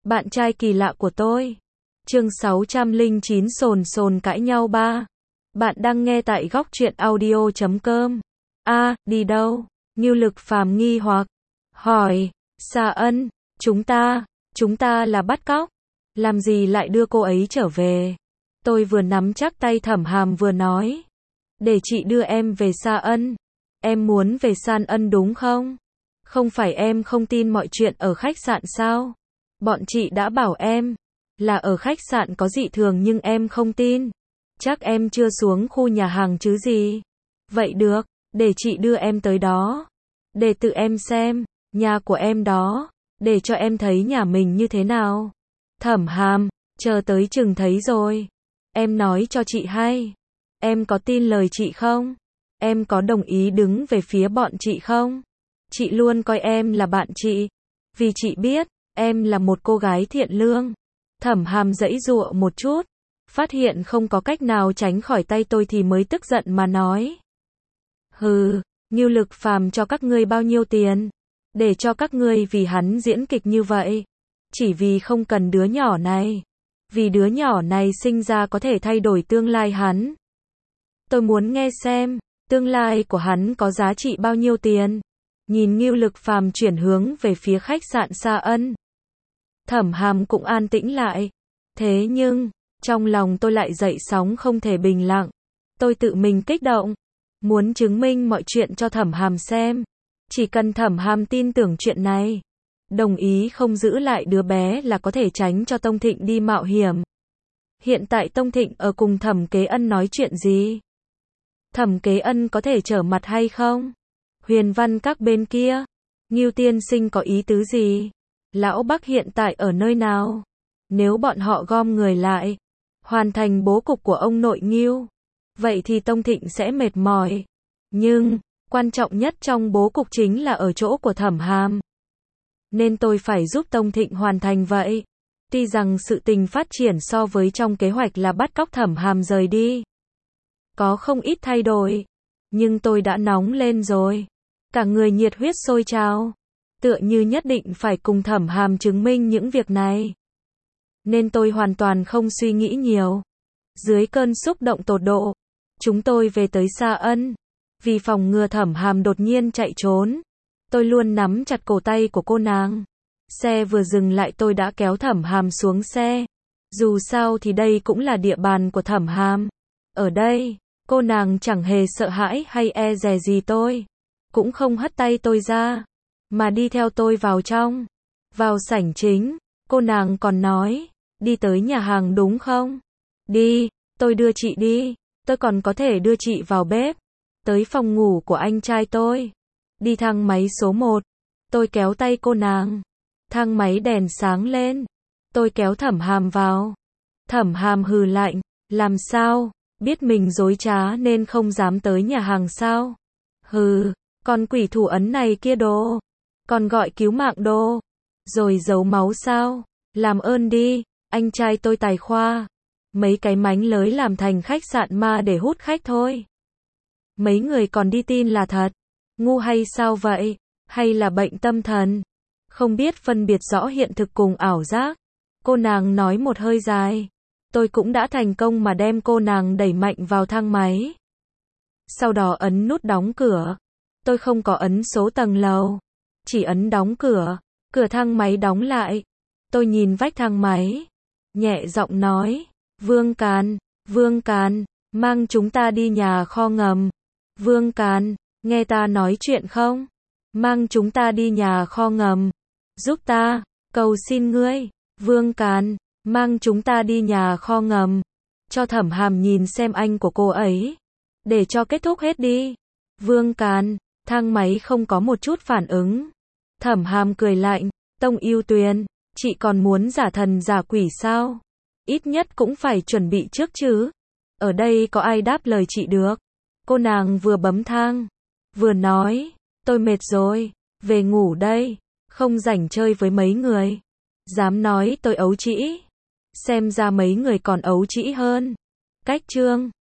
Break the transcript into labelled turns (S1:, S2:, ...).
S1: Bạn trai kỳ lạ của tôi. Chương 609 sồn sồn cãi nhau 3. Bạn đang nghe tại góc truyện audio.com. Đi đâu? Ngưu Lực Phàm nghi hoặc hỏi. Sa Ân, chúng ta là bắt cóc. Làm gì lại đưa cô ấy trở về? Tôi vừa nắm chắc tay Thẩm Hàm vừa nói. Để chị đưa em về Sa Ân. Em muốn về San Ân đúng không? Không phải em không tin mọi chuyện ở khách sạn sao? Bọn chị đã bảo em là ở khách sạn có dị thường nhưng em không tin. Chắc em chưa xuống khu nhà hàng chứ gì. Vậy được, để chị đưa em tới đó. Để tự em xem, nhà của em đó. Để cho em thấy nhà mình như thế nào. Thẩm Hàm, chờ tới chừng thấy rồi. Em nói cho chị hay. Em có tin lời chị không? Em có đồng ý đứng về phía bọn chị không? Chị luôn coi em là bạn chị. Vì chị biết, em là một cô gái thiện lương. Thẩm Hàm giãy giụa một chút. Phát hiện không có cách nào tránh khỏi tay tôi thì mới tức giận mà nói. Hừ, Ngưu Lực Phàm cho các ngươi bao nhiêu tiền? Để cho các ngươi vì hắn diễn kịch như vậy. Chỉ vì không cần đứa nhỏ này. Vì đứa nhỏ này sinh ra có thể thay đổi tương lai hắn. Tôi muốn nghe xem, tương lai của hắn có giá trị bao nhiêu tiền. Nhìn Ngưu Lực Phàm chuyển hướng về phía khách sạn Sa Ân. Thẩm Hàm cũng an tĩnh lại. Thế nhưng, trong lòng tôi lại dậy sóng không thể bình lặng. Tôi tự mình kích động. Muốn chứng minh mọi chuyện cho Thẩm Hàm xem. Chỉ cần Thẩm Hàm tin tưởng chuyện này. Đồng ý không giữ lại đứa bé là có thể tránh cho Tông Thịnh đi mạo hiểm. Hiện tại Tông Thịnh ở cùng Thẩm Kế Ân nói chuyện gì? Thẩm Kế Ân có thể trở mặt hay không? Huyền Văn các bên kia. Ngưu tiên sinh có ý tứ gì? Lão Bắc hiện tại ở nơi nào? Nếu bọn họ gom người lại, hoàn thành bố cục của ông nội Ngưu, vậy thì Tông Thịnh sẽ mệt mỏi. Nhưng, quan trọng nhất trong bố cục chính là ở chỗ của Thẩm Hàm. Nên tôi phải giúp Tông Thịnh hoàn thành vậy. Tuy rằng sự tình phát triển so với trong kế hoạch là bắt cóc Thẩm Hàm rời đi. Có không ít thay đổi. Nhưng tôi đã nóng lên rồi. Cả người nhiệt huyết sôi trào. Tựa như nhất định phải cùng Thẩm Hàm chứng minh những việc này. Nên tôi hoàn toàn không suy nghĩ nhiều. Dưới cơn xúc động tột độ, chúng tôi về tới Sa Ân. Vì phòng ngừa Thẩm Hàm đột nhiên chạy trốn, tôi luôn nắm chặt cổ tay của cô nàng. Xe vừa dừng lại tôi đã kéo Thẩm Hàm xuống xe. Dù sao thì đây cũng là địa bàn của Thẩm Hàm. Ở đây, cô nàng chẳng hề sợ hãi hay e dè gì tôi. Cũng không hất tay tôi ra, mà đi theo tôi vào trong. Vào sảnh chính, cô nàng còn nói, đi tới nhà hàng đúng không? Đi, tôi đưa chị đi. Tôi còn có thể đưa chị vào bếp. Tới phòng ngủ của anh trai tôi. Đi thang máy số 1. Tôi kéo tay cô nàng. Thang máy đèn sáng lên. Tôi kéo Thẩm Hàm vào. Thẩm Hàm hừ lạnh. Làm sao? Biết mình dối trá nên không dám tới nhà hàng sao? Hừ, con quỷ thủ ấn này kia đồ. Còn gọi cứu mạng đồ. Rồi giấu máu sao? Làm ơn đi, anh trai tôi tài khoa. Mấy cái mánh lới làm thành khách sạn ma để hút khách thôi. Mấy người còn đi tin là thật. Ngu hay sao vậy? Hay là bệnh tâm thần? Không biết phân biệt rõ hiện thực cùng ảo giác. Cô nàng nói một hơi dài. Tôi cũng đã thành công mà đem cô nàng đẩy mạnh vào thang máy. Sau đó ấn nút đóng cửa. Tôi không có ấn số tầng lầu. Chỉ ấn đóng cửa. Cửa thang máy đóng lại. Tôi nhìn vách thang máy. Nhẹ giọng nói. Vương Càn, mang chúng ta đi nhà kho ngầm. Vương Càn, nghe ta nói chuyện không? Mang chúng ta đi nhà kho ngầm. Giúp ta, cầu xin ngươi. Vương Càn, mang chúng ta đi nhà kho ngầm. Cho Thẩm Hàm nhìn xem anh của cô ấy. Để cho kết thúc hết đi. Vương Càn, thang máy không có một chút phản ứng. Thẩm Hàm cười lạnh. Tông Yêu Tuyền, chị còn muốn giả thần giả quỷ sao? Ít nhất cũng phải chuẩn bị trước chứ. Ở đây có ai đáp lời chị được? Cô nàng vừa bấm thang, vừa nói, tôi mệt rồi, về ngủ đây, không rảnh chơi với mấy người. Dám nói tôi ấu trĩ. Xem ra mấy người còn ấu trĩ hơn. Cách chương